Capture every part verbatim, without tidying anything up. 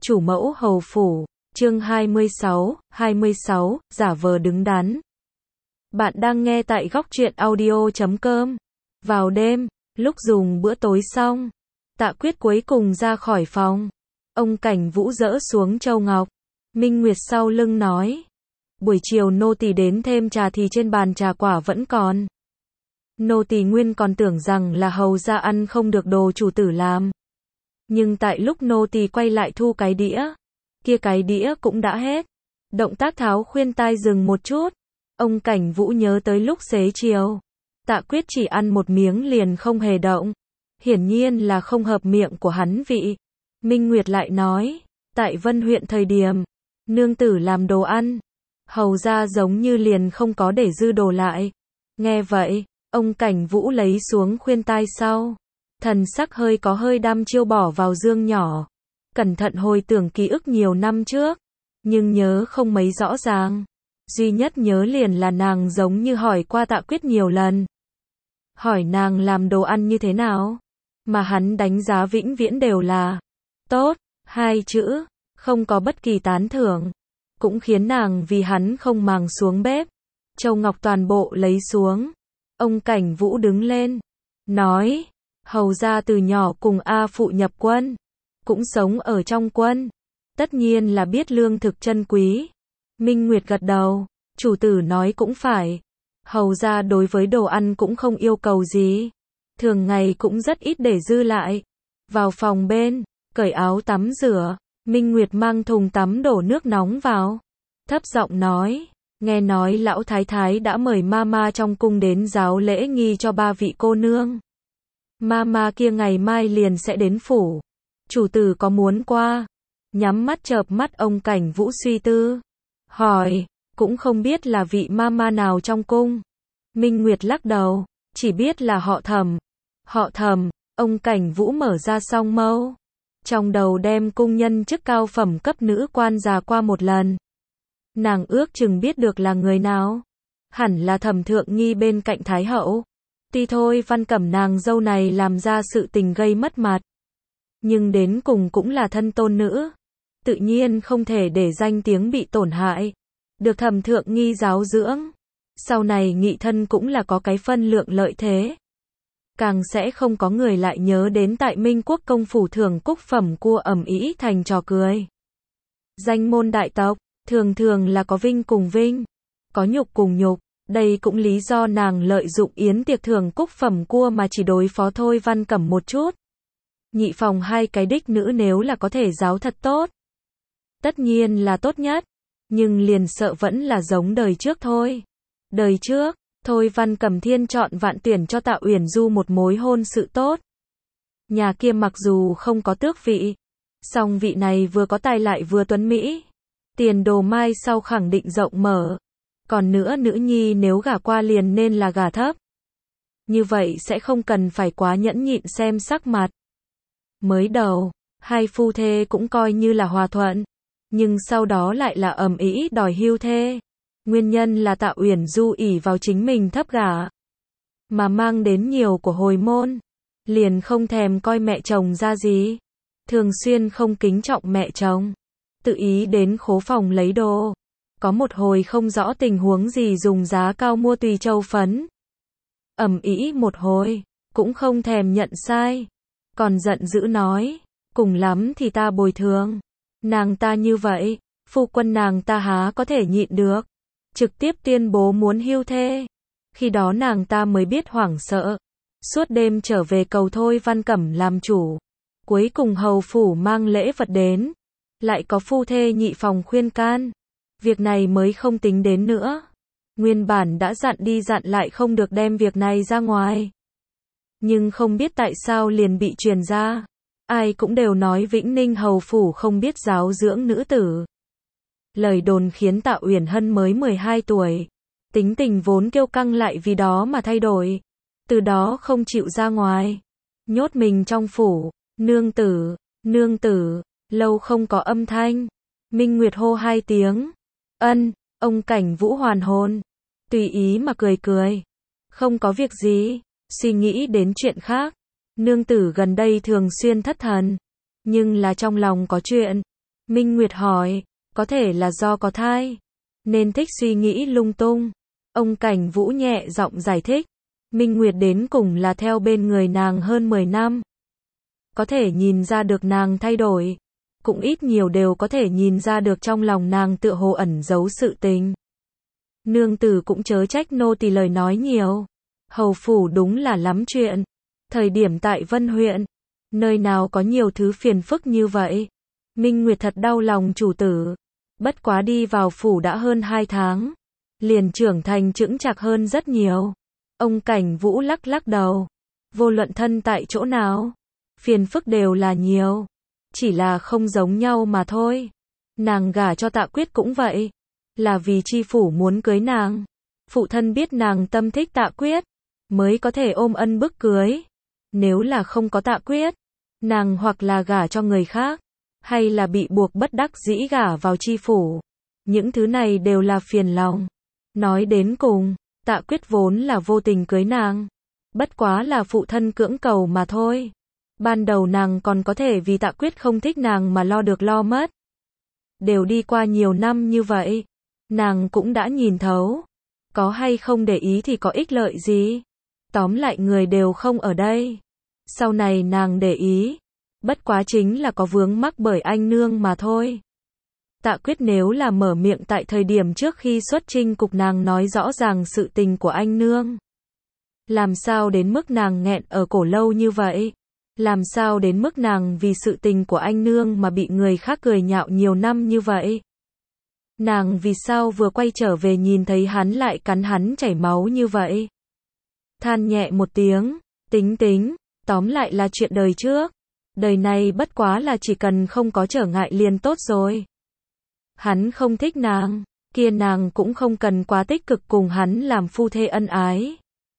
Chủ mẫu hầu phủ, chương hai mươi sáu, hai mươi sáu, giả vờ đứng đắn. Bạn đang nghe tại góc truyện audio chấm com. Vào đêm, lúc dùng bữa tối xong, Tạ Quyết cuối cùng ra khỏi phòng. Ông Cảnh Vũ dỡ xuống châu ngọc. Minh Nguyệt sau lưng nói. Buổi chiều nô tỳ đến thêm trà thì trên bàn trà quả vẫn còn. Nô tỳ nguyên còn tưởng rằng là hầu ra ăn không được đồ chủ tử làm. Nhưng tại lúc nô tỳ quay lại thu cái đĩa, kia cái đĩa cũng đã hết. Động tác tháo khuyên tai dừng một chút. Ông Cảnh Vũ nhớ tới lúc xế chiều. Tạ Quyết chỉ ăn một miếng liền không hề động. Hiển nhiên là không hợp miệng của hắn vị. Minh Nguyệt lại nói, tại Vân huyện thời điểm, nương tử làm đồ ăn, hầu ra giống như liền không có để dư đồ lại. Nghe vậy, ông Cảnh Vũ lấy xuống khuyên tai sau. Thần sắc hơi có hơi đăm chiêu bỏ vào dương nhỏ. Cẩn thận hồi tưởng ký ức nhiều năm trước. Nhưng nhớ không mấy rõ ràng. Duy nhất nhớ liền là nàng giống như hỏi qua Tạ Quyết nhiều lần. Hỏi nàng làm đồ ăn như thế nào. Mà hắn đánh giá vĩnh viễn đều là tốt, hai chữ, không có bất kỳ tán thưởng. Cũng khiến nàng vì hắn không màng xuống bếp. Châu ngọc toàn bộ lấy xuống. Ông Cảnh Vũ đứng lên. Nói. Hầu ra từ nhỏ cùng A phụ nhập quân. Cũng sống ở trong quân. Tất nhiên là biết lương thực chân quý. Minh Nguyệt gật đầu. Chủ tử nói cũng phải. Hầu ra đối với đồ ăn cũng không yêu cầu gì. Thường ngày cũng rất ít để dư lại. Vào phòng bên, cởi áo tắm rửa. Minh Nguyệt mang thùng tắm đổ nước nóng vào. Thấp giọng nói. Nghe nói lão thái thái đã mời mama trong cung đến giáo lễ nghi cho ba vị cô nương. Mama kia ngày mai liền sẽ đến phủ. Chủ tử có muốn qua? Nhắm mắt chợp mắt ông Cảnh Vũ suy tư. Hỏi, cũng không biết là vị mama nào trong cung. Minh Nguyệt lắc đầu, chỉ biết là họ Thẩm. Họ Thẩm, ông Cảnh Vũ mở ra song mâu. Trong đầu đem cung nhân chức cao phẩm cấp nữ quan già qua một lần. Nàng ước chừng biết được là người nào. Hẳn là Thẩm Thượng Nghi bên cạnh Thái Hậu. Tuy thôi Văn Cẩm nàng dâu này làm ra sự tình gây mất mặt. Nhưng đến cùng cũng là thân tôn nữ. Tự nhiên không thể để danh tiếng bị tổn hại. Được Thẩm Thượng Nghi giáo dưỡng. Sau này nghị thân cũng là có cái phân lượng lợi thế. Càng sẽ không có người lại nhớ đến tại Minh Quốc công phủ thưởng cúc phẩm cua ầm ĩ thành trò cười. Danh môn đại tộc, thường thường là có vinh cùng vinh. Có nhục cùng nhục. Đây cũng lý do nàng lợi dụng yến tiệc thưởng cúc phẩm cua mà chỉ đối phó thôi Văn Cẩm một chút. Nhị phòng hai cái đích nữ nếu là có thể giáo thật tốt. Tất nhiên là tốt nhất. Nhưng liền sợ vẫn là giống đời trước thôi. Đời trước, thôi Văn Cẩm thiên chọn vạn tuyển cho Tạ Uyển Du một mối hôn sự tốt. Nhà kia mặc dù không có tước vị. Song vị này vừa có tài lại vừa tuấn mỹ. Tiền đồ mai sau khẳng định rộng mở. Còn nữa nữ nhi nếu gả qua liền nên là gả thấp. Như vậy sẽ không cần phải quá nhẫn nhịn xem sắc mặt. Mới đầu, hai phu thê cũng coi như là hòa thuận. Nhưng sau đó lại là ầm ĩ đòi hưu thê. Nguyên nhân là Tạ Uyển Du ỷ vào chính mình thấp gả. Mà mang đến nhiều của hồi môn. Liền không thèm coi mẹ chồng ra gì. Thường xuyên không kính trọng mẹ chồng. Tự ý đến khố phòng lấy đồ. Có một hồi không rõ tình huống gì dùng giá cao mua tùy châu phấn. Ầm ĩ một hồi, cũng không thèm nhận sai. Còn giận dữ nói, cùng lắm thì ta bồi thường. Nàng ta như vậy, phu quân nàng ta há có thể nhịn được. Trực tiếp tuyên bố muốn hưu thê. Khi đó nàng ta mới biết hoảng sợ. Suốt đêm trở về cầu thôi Văn Cẩm làm chủ. Cuối cùng hầu phủ mang lễ vật đến. Lại có phu thê nhị phòng khuyên can. Việc này mới không tính đến nữa. Nguyên bản đã dặn đi dặn lại không được đem việc này ra ngoài. Nhưng không biết tại sao liền bị truyền ra. Ai cũng đều nói Vĩnh Ninh hầu phủ không biết giáo dưỡng nữ tử. Lời đồn khiến Tạ Uyển Hân mới mười hai tuổi. Tính tình vốn kiêu căng lại vì đó mà thay đổi. Từ đó không chịu ra ngoài. Nhốt mình trong phủ. Nương tử, nương tử, lâu không có âm thanh. Minh Nguyệt hô hai tiếng. Ân, ông Cảnh Vũ hoàn hồn. Tùy ý mà cười cười. Không có việc gì. Suy nghĩ đến chuyện khác. Nương tử gần đây thường xuyên thất thần. Nhưng là trong lòng có chuyện. Minh Nguyệt hỏi, có thể là do có thai, nên thích suy nghĩ lung tung. Ông Cảnh Vũ nhẹ giọng giải thích, Minh Nguyệt đến cùng là theo bên người nàng hơn mười năm. Có thể nhìn ra được nàng thay đổi, cũng ít nhiều đều có thể nhìn ra được trong lòng nàng tựa hồ ẩn giấu sự tình. Nương tử cũng chớ trách nô tỳ lời nói nhiều. Hầu phủ đúng là lắm chuyện. Thời điểm tại Vân huyện, nơi nào có nhiều thứ phiền phức như vậy. Minh Nguyệt thật đau lòng chủ tử. Bất quá đi vào phủ đã hơn hai tháng, liền trưởng thành chững chạc hơn rất nhiều. Ông Cảnh Vũ lắc lắc đầu. Vô luận thân tại chỗ nào, phiền phức đều là nhiều. Chỉ là không giống nhau mà thôi. Nàng gả cho Tạ Quyết cũng vậy. Là vì chi phủ muốn cưới nàng. Phụ thân biết nàng tâm thích Tạ Quyết, mới có thể ôm ân bức cưới. Nếu là không có Tạ Quyết, nàng hoặc là gả cho người khác, hay là bị buộc bất đắc dĩ gả vào chi phủ. Những thứ này đều là phiền lòng. Nói đến cùng, Tạ Quyết vốn là vô tình cưới nàng. Bất quá là phụ thân cưỡng cầu mà thôi. Ban đầu nàng còn có thể vì Tạ Quyết không thích nàng mà lo được lo mất. Đều đi qua nhiều năm như vậy, nàng cũng đã nhìn thấu. Có hay không để ý thì có ích lợi gì. Tóm lại người đều không ở đây. Sau này nàng để ý, bất quá chính là có vướng mắc bởi anh nương mà thôi. Tạ Quyết nếu là mở miệng tại thời điểm trước khi xuất chinh cục nàng nói rõ ràng sự tình của anh nương. Làm sao đến mức nàng nghẹn ở cổ lâu như vậy? Làm sao đến mức nàng vì sự tình của anh nương mà bị người khác cười nhạo nhiều năm như vậy? Nàng vì sao vừa quay trở về nhìn thấy hắn lại cắn hắn chảy máu như vậy? Than nhẹ một tiếng, tính tính, tóm lại là chuyện đời trước. Đời này bất quá là chỉ cần không có trở ngại liền tốt rồi. Hắn không thích nàng, kia nàng cũng không cần quá tích cực cùng hắn làm phu thê ân ái.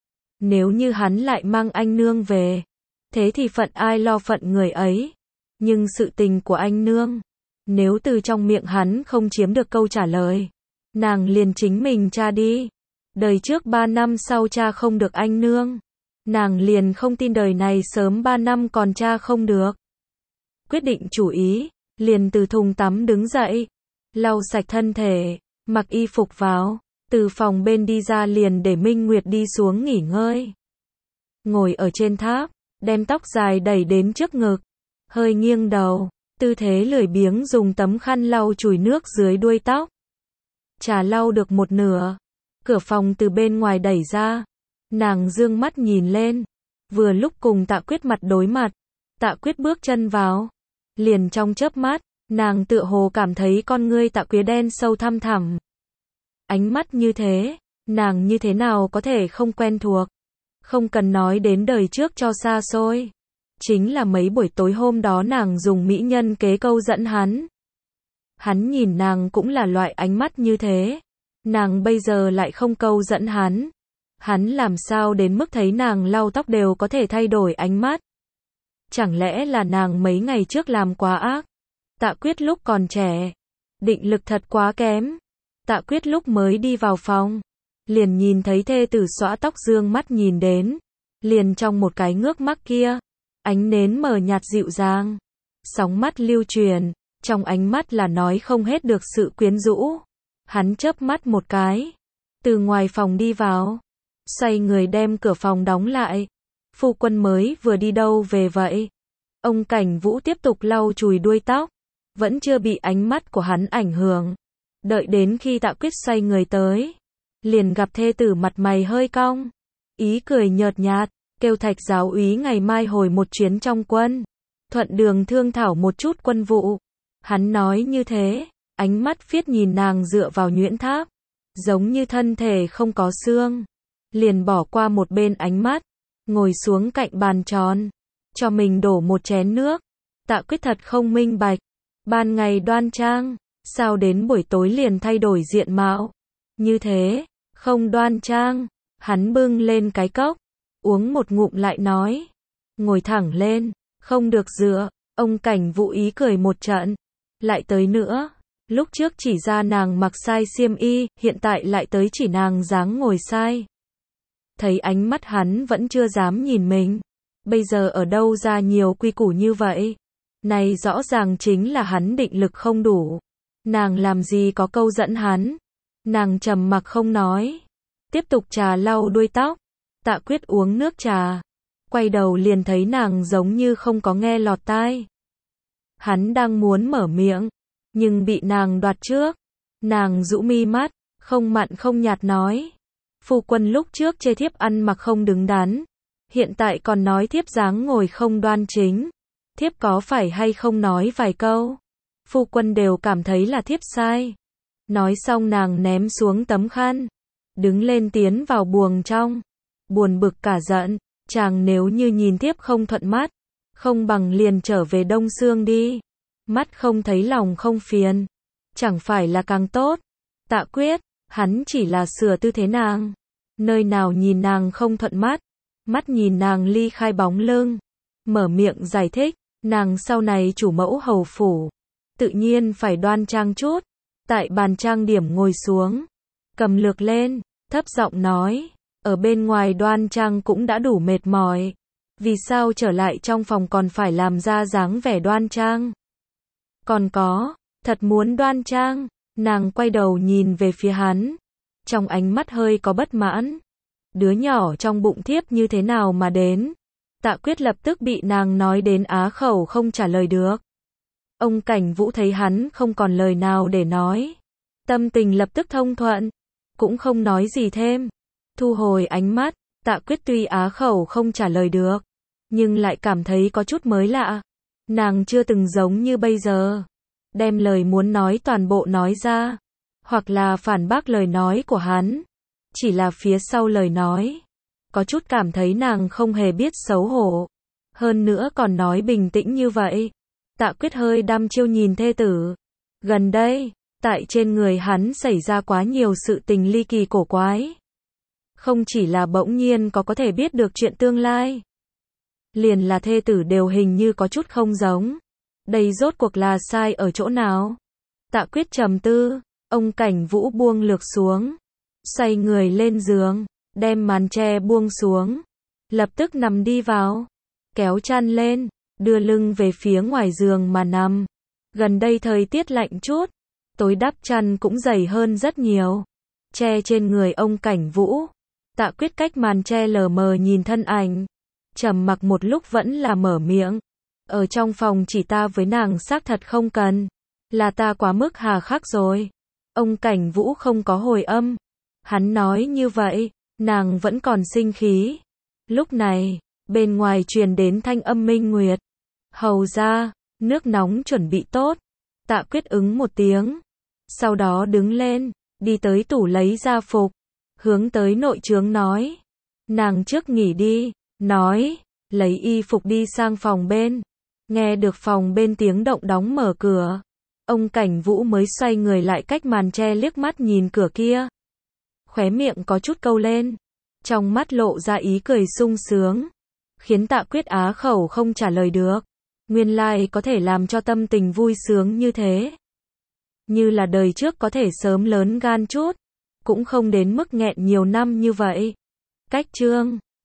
Nếu như hắn lại mang anh nương về, thế thì phận ai lo phận người ấy. Nhưng sự tình của anh nương, nếu từ trong miệng hắn không chiếm được câu trả lời, nàng liền chính mình tra đi. Đời trước ba năm sau tra không được anh nương, nàng liền không tin đời này sớm ba năm còn tra không được. Quyết định chủ ý, liền từ thùng tắm đứng dậy, lau sạch thân thể, mặc y phục vào, từ phòng bên đi ra liền để Minh Nguyệt đi xuống nghỉ ngơi. Ngồi ở trên tháp, đem tóc dài đẩy đến trước ngực, hơi nghiêng đầu, tư thế lười biếng dùng tấm khăn lau chùi nước dưới đuôi tóc. Trà lau được một nửa, cửa phòng từ bên ngoài đẩy ra, nàng dương mắt nhìn lên, vừa lúc cùng Tạ Quyết mặt đối mặt. Tạ Quyết bước chân vào, liền trong chớp mắt, nàng tựa hồ cảm thấy con ngươi Tạ Quyết đen sâu thăm thẳm. Ánh mắt như thế, nàng như thế nào có thể không quen thuộc. Không cần nói đến đời trước cho xa xôi. Chính là mấy buổi tối hôm đó nàng dùng mỹ nhân kế câu dẫn hắn. Hắn nhìn nàng cũng là loại ánh mắt như thế. Nàng bây giờ lại không câu dẫn hắn. Hắn làm sao đến mức thấy nàng lau tóc đều có thể thay đổi ánh mắt. Chẳng lẽ là nàng mấy ngày trước làm quá ác? Tạ Quyết lúc còn trẻ, định lực thật quá kém. Tạ Quyết lúc mới đi vào phòng, liền nhìn thấy thê tử xõa tóc dương mắt nhìn đến. Liền trong một cái ngước mắt kia, ánh nến mờ nhạt dịu dàng, sóng mắt lưu truyền, trong ánh mắt là nói không hết được sự quyến rũ. Hắn chớp mắt một cái, từ ngoài phòng đi vào, xoay người đem cửa phòng đóng lại. Phu quân mới vừa đi đâu về vậy? Ông Cảnh Vũ tiếp tục lau chùi đuôi tóc, vẫn chưa bị ánh mắt của hắn ảnh hưởng. Đợi đến khi Tạ Quyết xoay người tới, liền gặp thê tử mặt mày hơi cong, ý cười nhợt nhạt, kêu Thạch giáo úy ngày mai hồi một chuyến trong quân, thuận đường thương thảo một chút quân vụ. Hắn nói như thế, ánh mắt phiết nhìn nàng dựa vào nhuyễn tháp, giống như thân thể không có xương. Liền bỏ qua một bên ánh mắt, ngồi xuống cạnh bàn tròn, cho mình đổ một chén nước. Tạ Quyết thật không minh bạch, ban ngày đoan trang, sao đến buổi tối liền thay đổi diện mạo? Như thế, không đoan trang. Hắn bưng lên cái cốc, uống một ngụm lại nói, ngồi thẳng lên, không được dựa. Ông Cảnh Vũ ý cười một trận, lại tới nữa. Lúc trước chỉ ra nàng mặc sai xiêm y, hiện tại lại tới chỉ nàng dáng ngồi sai. Thấy ánh mắt hắn vẫn chưa dám nhìn mình. Bây giờ ở đâu ra nhiều quy củ như vậy? Này rõ ràng chính là hắn định lực không đủ. Nàng làm gì có câu dẫn hắn. Nàng trầm mặc không nói. Tiếp tục trà lau đuôi tóc. Tạ Quyết uống nước trà. Quay đầu liền thấy nàng giống như không có nghe lọt tai. Hắn đang muốn mở miệng, nhưng bị nàng đoạt trước. Nàng rũ mi mắt, không mặn không nhạt nói. Phu quân lúc trước chê thiếp ăn mặc không đứng đắn. Hiện tại còn nói thiếp dáng ngồi không đoan chính. Thiếp có phải hay không nói vài câu. Phu quân đều cảm thấy là thiếp sai. Nói xong nàng ném xuống tấm khăn. Đứng lên tiến vào buồng trong. Buồn bực cả giận. Chàng nếu như nhìn thiếp không thuận mắt. Không bằng liền trở về Đông Xương đi. Mắt không thấy lòng không phiền. Chẳng phải là càng tốt. Tạ Quyết, hắn chỉ là sửa tư thế nàng. Nơi nào nhìn nàng không thuận mắt. Mắt nhìn nàng ly khai bóng lưng. Mở miệng giải thích. Nàng sau này chủ mẫu hầu phủ. Tự nhiên phải đoan trang chút. Tại bàn trang điểm ngồi xuống. Cầm lược lên. Thấp giọng nói. Ở bên ngoài đoan trang cũng đã đủ mệt mỏi. Vì sao trở lại trong phòng còn phải làm ra dáng vẻ đoan trang? Còn có, thật muốn đoan trang. Nàng quay đầu nhìn về phía hắn. Trong ánh mắt hơi có bất mãn. Đứa nhỏ trong bụng thiếp như thế nào mà đến? Tạ Quyết lập tức bị nàng nói đến á khẩu không trả lời được. Ông Cảnh Vũ thấy hắn không còn lời nào để nói. Tâm tình lập tức thông thuận. Cũng không nói gì thêm. Thu hồi ánh mắt. Tạ Quyết tuy á khẩu không trả lời được. Nhưng lại cảm thấy có chút mới lạ. Nàng chưa từng giống như bây giờ. Đem lời muốn nói toàn bộ nói ra. Hoặc là phản bác lời nói của hắn. Chỉ là phía sau lời nói. Có chút cảm thấy nàng không hề biết xấu hổ. Hơn nữa còn nói bình tĩnh như vậy. Tạ Quyết hơi đăm chiêu nhìn thê tử. Gần đây, tại trên người hắn xảy ra quá nhiều sự tình ly kỳ cổ quái. Không chỉ là bỗng nhiên có có thể biết được chuyện tương lai. Liền là thê tử đều hình như có chút không giống. Đây rốt cuộc là sai ở chỗ nào? Tạ Quyết trầm tư, ông Cảnh Vũ buông lược xuống. Xoay người lên giường, đem màn che buông xuống. Lập tức nằm đi vào. Kéo chăn lên, đưa lưng về phía ngoài giường mà nằm. Gần đây thời tiết lạnh chút. Tối đắp chăn cũng dày hơn rất nhiều. Che trên người ông Cảnh Vũ. Tạ Quyết cách màn che lờ mờ nhìn thân ảnh. Trầm mặc một lúc vẫn là mở miệng. Ở trong phòng chỉ ta với nàng xác thật không cần. Là ta quá mức hà khắc rồi. Ông Cảnh Vũ không có hồi âm. Hắn nói như vậy, nàng vẫn còn sinh khí. Lúc này, bên ngoài truyền đến thanh âm Minh Nguyệt. Hầu ra, nước nóng chuẩn bị tốt. Tạ Quyết ứng một tiếng. Sau đó đứng lên, đi tới tủ lấy ra phục. Hướng tới nội trướng nói. Nàng trước nghỉ đi. Nói, lấy y phục đi sang phòng bên. Nghe được phòng bên tiếng động đóng mở cửa. Ông Cảnh Vũ mới xoay người lại cách màn che liếc mắt nhìn cửa kia. Khóe miệng có chút câu lên. Trong mắt lộ ra ý cười sung sướng. Khiến Tạ Quyết á khẩu không trả lời được. Nguyên lai có thể làm cho tâm tình vui sướng như thế. Như là đời trước có thể sớm lớn gan chút. Cũng không đến mức nghẹn nhiều năm như vậy. Cách chương